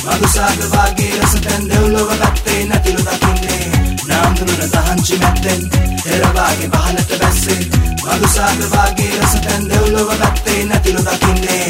මදුසාග වාගේ රස තැන් දෙව්ලොව ගත්තේ නැතිලු දකින්නේ නාම්දුන තහංචි මැද්දෙන් එර වාගේ පහලට බැස්සේ මදුසාග වාගේ රස තැන් දෙව්ලොව ගත්තේ නැතිලු දකින්නේ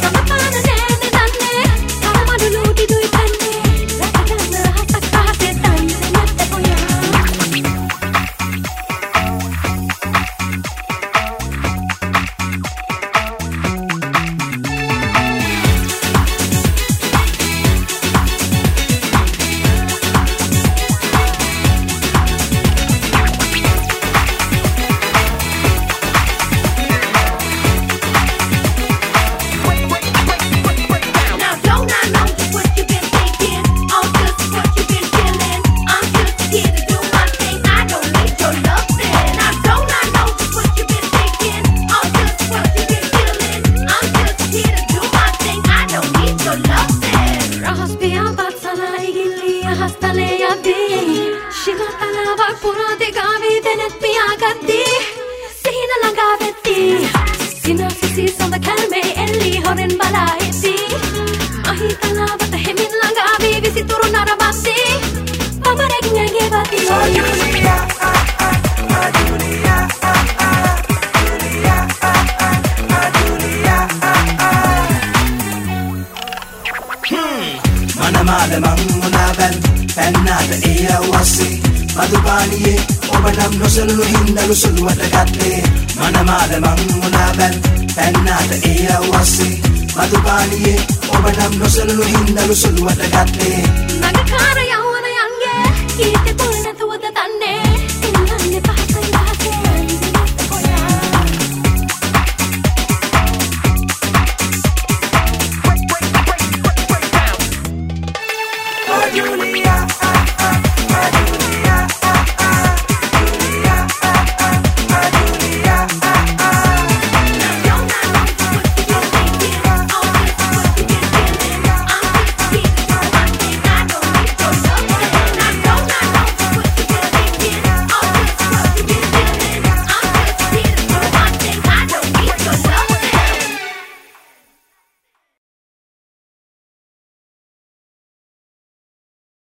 මනමාල මංගුණාවල් පැන්නාද ඒ අවස්සේ මදුපානියේ ඔබ නම් නොසලුණු හින්දලු සුළුවට ගත්තේ මනමාල මංගුණාවල් පැන්නාද ඒ අවස්සේ මදුපානියේ ඔබ නම් නොසලුණු හින්දලු සුළුවට ගත්තේ නගකාරය